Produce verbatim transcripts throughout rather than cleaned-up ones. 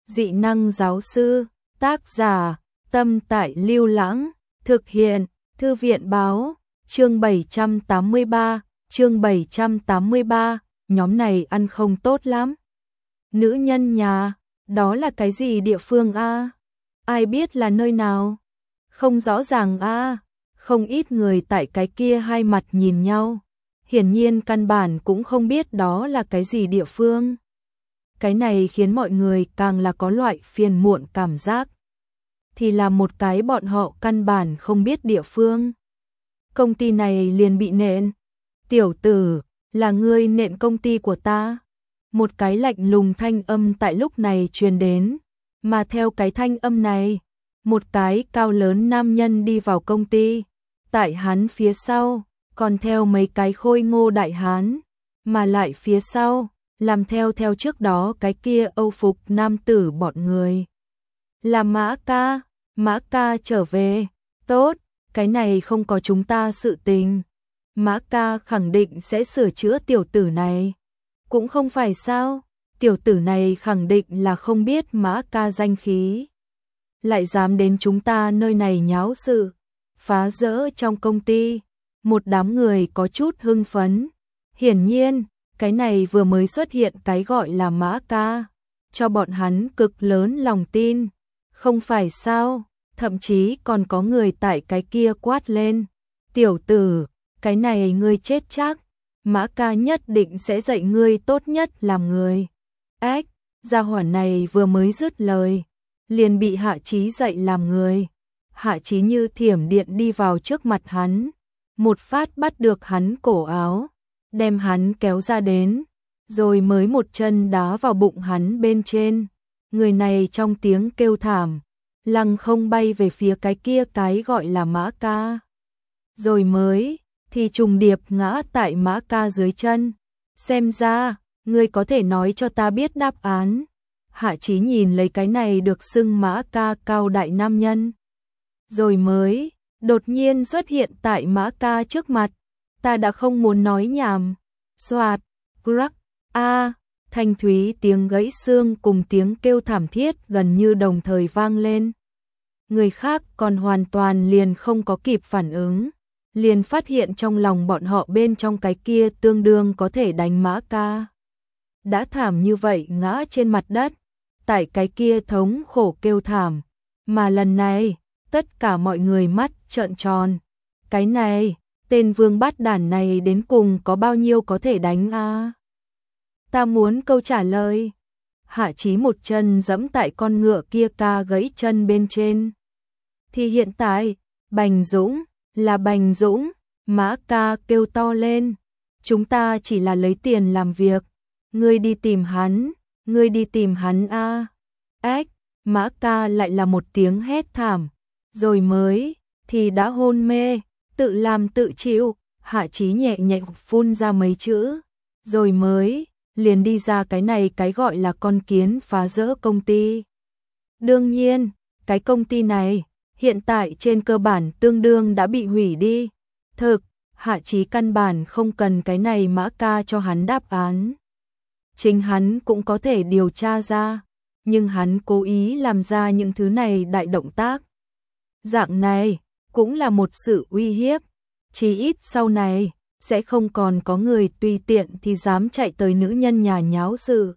Dị năng giáo sư, tác giả, Tâm Tại Lưu Lãng, thực hiện, Thư viện báo, chương bảy trăm tám mươi ba, chương bảy trăm tám mươi ba, nhóm này ăn không tốt lắm. Nữ nhân nhà, đó là cái gì địa phương a? Ai biết là nơi nào? Không rõ ràng a. Không ít người tại cái kia hai mặt nhìn nhau. Hiển nhiên căn bản cũng không biết đó là cái gì địa phương. Cái này khiến mọi người càng là có loại phiền muộn cảm giác. Thì là một cái bọn họ căn bản không biết địa phương. Công ty này liền bị nện. Tiểu tử, là ngươi nện công ty của ta. Một cái lạnh lùng thanh âm tại lúc này truyền đến. Mà theo cái thanh âm này, một cái cao lớn nam nhân đi vào công ty. Tại hắn phía sau, còn theo mấy cái khôi ngô đại hán. Mà lại phía sau, làm theo theo trước đó cái kia âu phục nam tử bọn người. Là Mã ca, Mã ca trở về, tốt, cái này không có chúng ta sự tình. Mã ca khẳng định sẽ sửa chữa tiểu tử này. Cũng không phải sao, tiểu tử này khẳng định là không biết Mã ca danh khí. Lại dám đến chúng ta nơi này nháo sự, phá rỡ trong công ty. Một đám người có chút hưng phấn. Hiển nhiên, cái này vừa mới xuất hiện cái gọi là Mã ca, cho bọn hắn cực lớn lòng tin. Không phải sao, thậm chí còn có người tại cái kia quát lên. Tiểu tử, cái này ngươi chết chắc, Mã ca nhất định sẽ dạy ngươi tốt nhất làm người. Ếch, gia hỏa này vừa mới dứt lời, liền bị Hạ Chí dạy làm người. Hạ Chí như thiểm điện đi vào trước mặt hắn, một phát bắt được hắn cổ áo, đem hắn kéo ra đến, rồi mới một chân đá vào bụng hắn bên trên. Người này trong tiếng kêu thảm, lăng không bay về phía cái kia cái gọi là Mã ca. Rồi mới, thì trùng điệp ngã tại Mã ca dưới chân. Xem ra, ngươi có thể nói cho ta biết đáp án. Hạ Chí nhìn lấy cái này được xưng Mã ca cao đại nam nhân. Rồi mới, đột nhiên xuất hiện tại Mã ca trước mặt. Ta đã không muốn nói nhảm. Soạt, crack, a, thanh thúy tiếng gãy xương cùng tiếng kêu thảm thiết gần như đồng thời vang lên. Người khác còn hoàn toàn liền không có kịp phản ứng, liền phát hiện trong lòng bọn họ bên trong cái kia tương đương có thể đánh Mã ca. Đã thảm như vậy ngã trên mặt đất, tại cái kia thống khổ kêu thảm, mà lần này, tất cả mọi người mắt trợn tròn. Cái này, tên vương bát đản này đến cùng có bao nhiêu có thể đánh a? Ta muốn câu trả lời. Hạ Chí một chân giẫm tại con ngựa kia ca gãy chân bên trên. Thì hiện tại, Bành Dũng, là Bành Dũng, Mã ca kêu to lên. Chúng ta chỉ là lấy tiền làm việc. Ngươi đi tìm hắn, ngươi đi tìm hắn a. Ếch, Mã ca lại là một tiếng hét thảm. Rồi mới, thì đã hôn mê, tự làm tự chịu. Hạ Chí nhẹ nhẹ phun ra mấy chữ. Rồi mới, liền đi ra cái này cái gọi là con kiến phá rỡ công ty. Đương nhiên, cái công ty này, hiện tại trên cơ bản tương đương đã bị hủy đi. Thực, Hạ Chí căn bản không cần cái này Mã ca cho hắn đáp án. Chính hắn cũng có thể điều tra ra, nhưng hắn cố ý làm ra những thứ này đại động tác. Dạng này, cũng là một sự uy hiếp. Chỉ ít sau này, sẽ không còn có người tùy tiện thì dám chạy tới nữ nhân nhà nháo sự.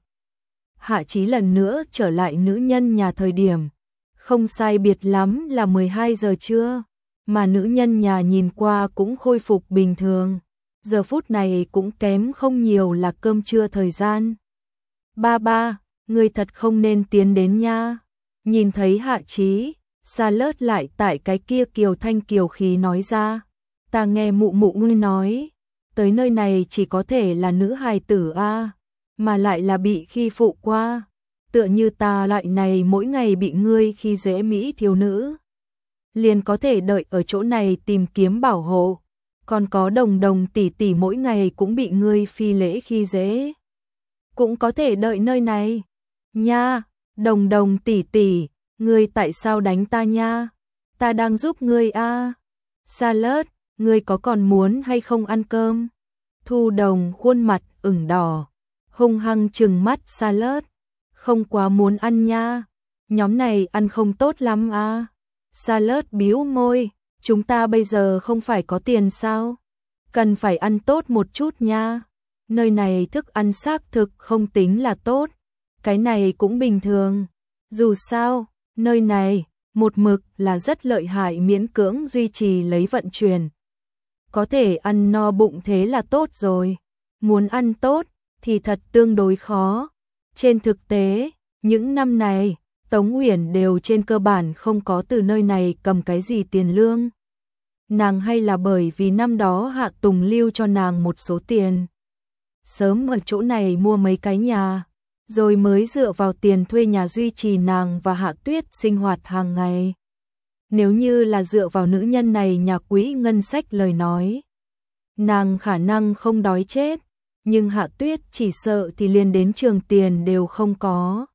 Hạ Chí lần nữa trở lại nữ nhân nhà thời điểm. Không sai biệt lắm là mười hai giờ trưa, mà nữ nhân nhà nhìn qua cũng khôi phục bình thường. Giờ phút này cũng kém không nhiều là cơm trưa thời gian. Ba ba, người thật không nên tiến đến nha. Nhìn thấy Hạ Chí, Sa Lớt lại tại cái kia kiều thanh kiều khí nói ra. Ta nghe mụ mụ ngươi nói, tới nơi này chỉ có thể là nữ hài tử a, mà lại là bị khi phụ qua. Tựa như ta loại này mỗi ngày bị ngươi khi dễ mỹ thiếu nữ, liền có thể đợi ở chỗ này tìm kiếm bảo hộ. Còn có Đồng Đồng tỷ tỷ mỗi ngày cũng bị ngươi phi lễ khi dễ, cũng có thể đợi nơi này. Nha, Đồng Đồng tỷ tỷ, ngươi tại sao đánh ta nha? Ta đang giúp ngươi a. Sa Lớt, ngươi có còn muốn hay không ăn cơm? Thu Đồng khuôn mặt ửng đỏ, hung hăng trừng mắt Sa Lớt. không quá muốn ăn nha. Nhóm này ăn không tốt lắm à. Salad bĩu môi, chúng ta bây giờ không phải có tiền sao? Cần phải ăn tốt một chút nha. Nơi này thức ăn xác thực không tính là tốt. Cái này cũng bình thường. Dù sao, nơi này, một mực là rất lợi hại miễn cưỡng duy trì lấy vận chuyển. Có thể ăn no bụng thế là tốt rồi. Muốn ăn tốt, thì thật tương đối khó. Trên thực tế, những năm này, Tống Uyển đều trên cơ bản không có từ nơi này cầm cái gì tiền lương. Nàng hay là bởi vì năm đó Hạ Tùng lưu cho nàng một số tiền. Sớm ở chỗ này mua mấy cái nhà, rồi mới dựa vào tiền thuê nhà duy trì nàng và Hạ Tuyết sinh hoạt hàng ngày. Nếu như là dựa vào nữ nhân này nhà quỹ ngân sách lời nói, nàng khả năng không đói chết, nhưng Hạ Tuyết chỉ sợ thì liền đến trường tiền đều không có.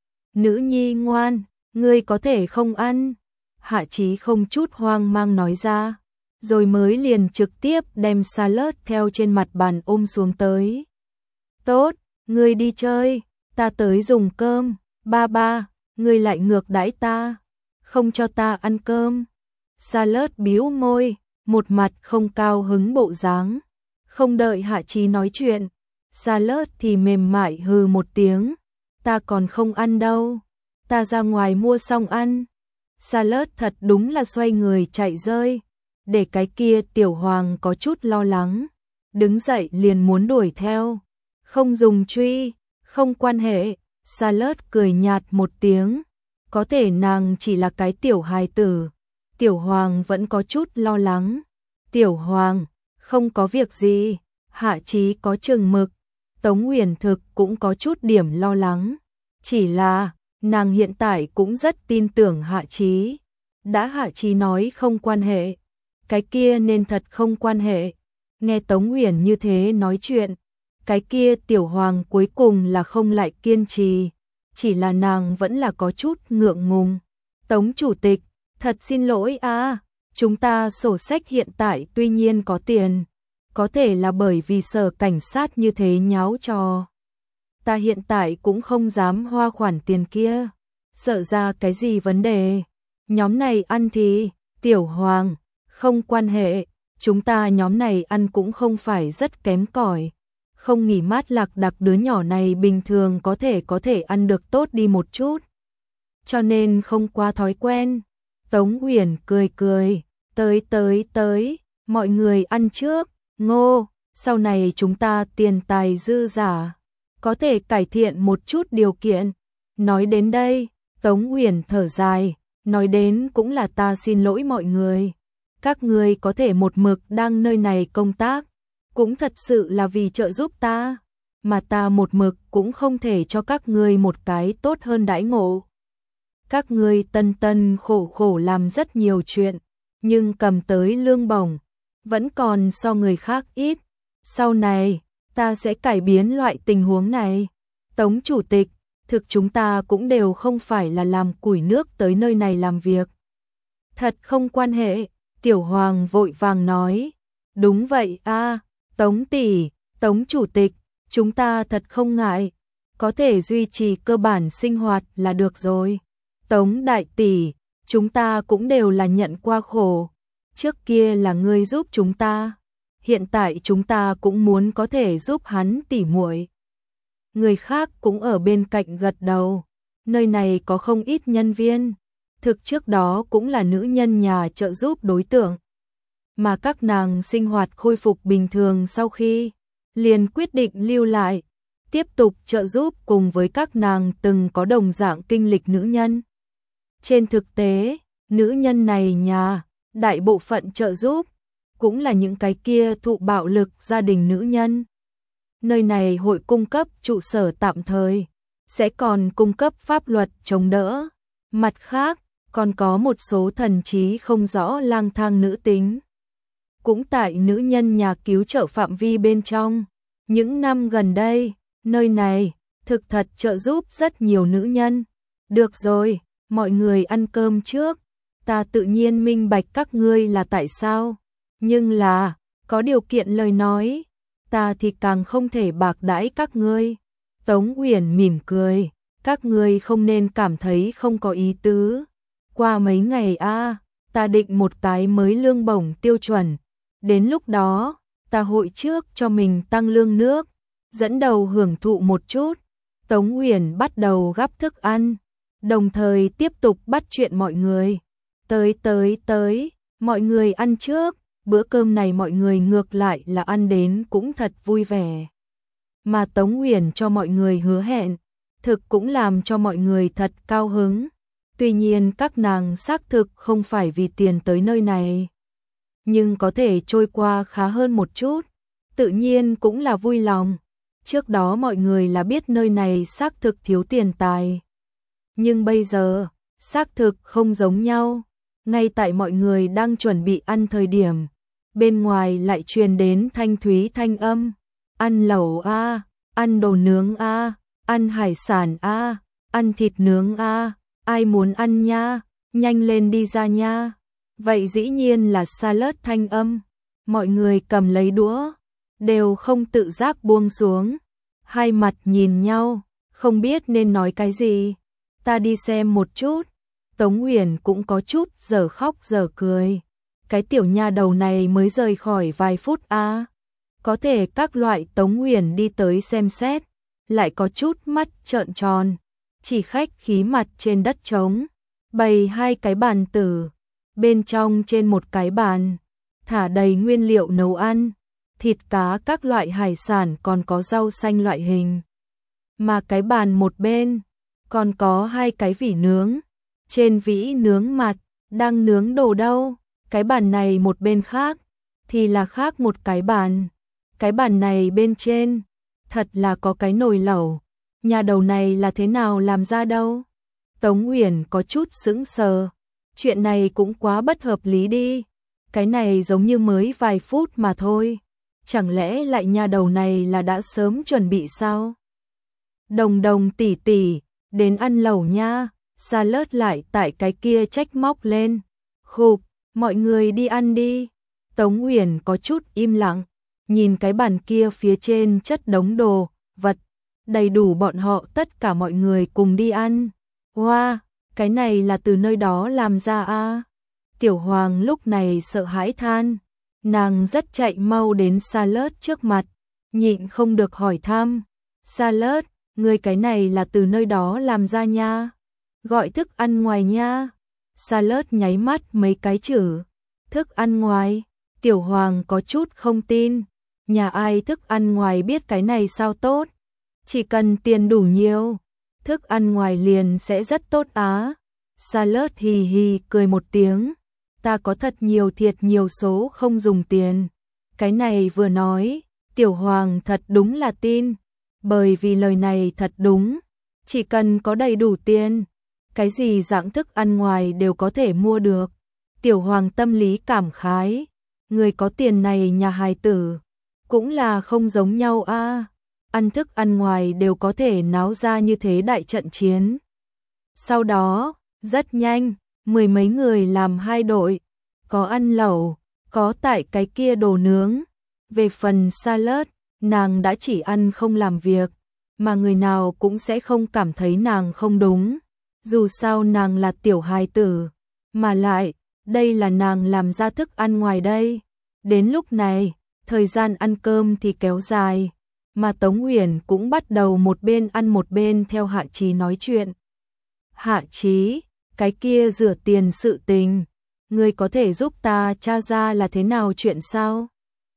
Nữ nhi ngoan, ngươi có thể không ăn. Hạ Chí không chút hoang mang nói ra, rồi mới liền trực tiếp đem salad theo trên mặt bàn ôm xuống tới. Tốt, ngươi đi chơi, ta tới dùng cơm. Ba ba, ngươi lại ngược đãi ta, không cho ta ăn cơm. Salad bĩu môi, một mặt không cao hứng bộ dáng. Không đợi Hạ Chí nói chuyện, Salad thì mềm mại hừ một tiếng. Ta còn không ăn đâu, ta ra ngoài mua xong ăn. Salad thật đúng là xoay người chạy rơi, để cái kia Tiểu Hoàng có chút lo lắng, đứng dậy liền muốn đuổi theo. Không dùng truy, không quan hệ. Salad cười nhạt một tiếng, có thể nàng chỉ là cái tiểu hài tử. Tiểu Hoàng vẫn có chút lo lắng. Tiểu Hoàng, không có việc gì. Hạ Chí có chừng mực. Tống Uyển thực cũng có chút điểm lo lắng. Chỉ là, nàng hiện tại cũng rất tin tưởng Hạ Chí. Đã Hạ Chí nói không quan hệ, cái kia nên thật không quan hệ. Nghe Tống Uyển như thế nói chuyện, cái kia Tiểu Hoàng cuối cùng là không lại kiên trì. Chỉ là nàng vẫn là có chút ngượng ngùng. Tống chủ tịch, thật xin lỗi à, chúng ta sổ sách hiện tại tuy nhiên có tiền, có thể là bởi vì sở cảnh sát như thế nháo trò. Ta hiện tại cũng không dám hoa khoản tiền kia, sợ ra cái gì vấn đề. Nhóm này ăn thì, Tiểu Hoàng, không quan hệ, chúng ta nhóm này ăn cũng không phải rất kém cỏi. Không nghỉ mát lạc đặc đứa nhỏ này bình thường có thể có thể ăn được tốt đi một chút. Cho nên không qua thói quen. Tống Uyển cười cười, tới tới tới, mọi người ăn trước, ngô, sau này chúng ta tiền tài dư giả, có thể cải thiện một chút điều kiện. Nói đến đây, Tống Uyển thở dài, nói đến cũng là ta xin lỗi mọi người. Các người có thể một mực đang nơi này công tác, cũng thật sự là vì trợ giúp ta, mà ta một mực cũng không thể cho các ngươi một cái tốt hơn đãi ngộ. Các ngươi tân tân khổ khổ làm rất nhiều chuyện, nhưng cầm tới lương bổng vẫn còn so người khác ít. Sau này, ta sẽ cải biến loại tình huống này. Tống chủ tịch, thực chúng ta cũng đều không phải là làm củi nước tới nơi này làm việc. Thật không quan hệ, Tiểu Hoàng vội vàng nói. Đúng vậy a, Tống tỷ, Tống chủ tịch, chúng ta thật không ngại, có thể duy trì cơ bản sinh hoạt là được rồi. Tống đại tỷ, chúng ta cũng đều là nhận qua khổ, trước kia là ngươi giúp chúng ta, hiện tại chúng ta cũng muốn có thể giúp hắn tỉ muội. Người khác cũng ở bên cạnh gật đầu, nơi này có không ít nhân viên, thực trước đó cũng là nữ nhân nhà trợ giúp đối tượng. Mà các nàng sinh hoạt khôi phục bình thường sau khi, liền quyết định lưu lại, tiếp tục trợ giúp cùng với các nàng từng có đồng dạng kinh lịch nữ nhân. Trên thực tế, nữ nhân này nhà, đại bộ phận trợ giúp, cũng là những cái kia thụ bạo lực gia đình nữ nhân. Nơi này hội cung cấp trụ sở tạm thời, sẽ còn cung cấp pháp luật chống đỡ. Mặt khác, còn có một số thần trí không rõ lang thang nữ tính. Cũng tại nữ nhân nhà cứu trợ phạm vi bên trong. Những năm gần đây, nơi này, thực thật trợ giúp rất nhiều nữ nhân. Được rồi, mọi người ăn cơm trước, ta tự nhiên minh bạch các ngươi là tại sao. Nhưng là, có điều kiện lời nói, ta thì càng không thể bạc đãi các ngươi. Tống Uyển mỉm cười, các ngươi không nên cảm thấy không có ý tứ. Qua mấy ngày a, ta định một cái mới lương bổng tiêu chuẩn, đến lúc đó, ta hội trước cho mình tăng lương nước, dẫn đầu hưởng thụ một chút. Tống Uyển bắt đầu gắp thức ăn, đồng thời tiếp tục bắt chuyện mọi người. Tới tới tới, mọi người ăn trước, bữa cơm này mọi người ngược lại là ăn đến cũng thật vui vẻ. Mà Tống Uyển cho mọi người hứa hẹn, thực cũng làm cho mọi người thật cao hứng. Tuy nhiên các nàng xác thực không phải vì tiền tới nơi này, nhưng có thể trôi qua khá hơn một chút, tự nhiên cũng là vui lòng. Trước đó mọi người là biết nơi này xác thực thiếu tiền tài, nhưng bây giờ, xác thực không giống nhau. Ngay tại mọi người đang chuẩn bị ăn thời điểm, bên ngoài lại truyền đến thanh thúy thanh âm. Ăn lẩu a, ăn đồ nướng a, ăn hải sản a, ăn thịt nướng a, ai muốn ăn nha, nhanh lên đi ra nha. Vậy dĩ nhiên là salad thanh âm. Mọi người cầm lấy đũa, đều không tự giác buông xuống, hai mặt nhìn nhau, không biết nên nói cái gì. Ta đi xem một chút. Tống Uyển cũng có chút giờ khóc giờ cười. Cái tiểu nha đầu này mới rời khỏi vài phút a. À. Có thể các loại Tống Uyển đi tới xem xét, lại có chút mắt trợn tròn, chỉ khách khí mặt trên đất trống, bày hai cái bàn tử, bên trong trên một cái bàn, thả đầy nguyên liệu nấu ăn, thịt cá các loại hải sản còn có rau xanh loại hình. Mà cái bàn một bên, còn có hai cái vỉ nướng, trên vỉ nướng mặt, đang nướng đồ đâu, cái bàn này một bên khác, thì là khác một cái bàn. Cái bàn này bên trên, thật là có cái nồi lẩu, nhà đầu này là thế nào làm ra đâu. Tống Uyển có chút sững sờ, chuyện này cũng quá bất hợp lý đi, cái này giống như mới vài phút mà thôi, chẳng lẽ lại nhà đầu này là đã sớm chuẩn bị sao? Đồng Đồng tỷ tỷ, đến ăn lẩu nha, salad lại tại cái kia trách móc lên, khục, mọi người đi ăn đi. Tống Uyển có chút im lặng, nhìn cái bàn kia phía trên chất đống đồ, vật, đầy đủ bọn họ tất cả mọi người cùng đi ăn. Wow, cái này là từ nơi đó làm ra a. À? Tiểu Hoàng lúc này sợ hãi than, nàng rất chạy mau đến salad trước mặt, nhịn không được hỏi thăm. Salad, người cái này là từ nơi đó làm ra nha, gọi thức ăn ngoài nha. Salad nháy mắt mấy cái chữ, thức ăn ngoài. Tiểu Hoàng có chút không tin, nhà ai thức ăn ngoài biết cái này sao tốt, chỉ cần tiền đủ nhiều, thức ăn ngoài liền sẽ rất tốt á. Salad hì hì cười một tiếng, ta có thật nhiều thiệt nhiều số không dùng tiền. Cái này vừa nói, Tiểu Hoàng thật đúng là tin, bởi vì lời này thật đúng, chỉ cần có đầy đủ tiền, cái gì dạng thức ăn ngoài đều có thể mua được. Tiểu Hoàng tâm lý cảm khái, người có tiền này nhà hài tử, cũng là không giống nhau a. À. Ăn thức ăn ngoài đều có thể náo ra như thế đại trận chiến. Sau đó, rất nhanh, mười mấy người làm hai đội, có ăn lẩu, có tại cái kia đồ nướng. Về phần salad, nàng đã chỉ ăn không làm việc, mà người nào cũng sẽ không cảm thấy nàng không đúng. Dù sao nàng là tiểu hài tử, mà lại, đây là nàng làm ra thức ăn ngoài đây. Đến lúc này, thời gian ăn cơm thì kéo dài, mà Tống Uyển cũng bắt đầu một bên ăn một bên theo Hạ Chí nói chuyện. Hạ Chí, cái kia rửa tiền sự tình, ngươi có thể giúp ta tra ra là thế nào chuyện sao?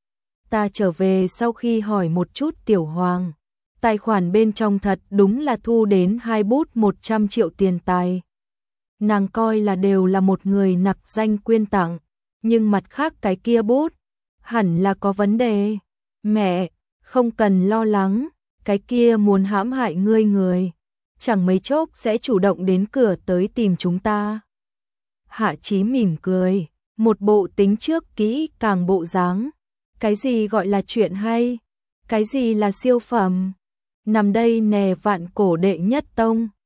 Ta trở về sau khi hỏi một chút Tiểu Hoàng, tài khoản bên trong thật đúng là thu đến hai bút một trăm triệu tiền tài. Nàng coi là đều là một người nặc danh quyên tặng, nhưng mặt khác cái kia bút, hẳn là có vấn đề. Mẹ, không cần lo lắng, cái kia muốn hãm hại ngươi người, chẳng mấy chốc sẽ chủ động đến cửa tới tìm chúng ta. Hạ Chí mỉm cười, một bộ tính trước kỹ càng bộ dáng. Cái gì gọi là chuyện hay? Cái gì là siêu phẩm? Nằm đây nè vạn cổ đệ nhất tông,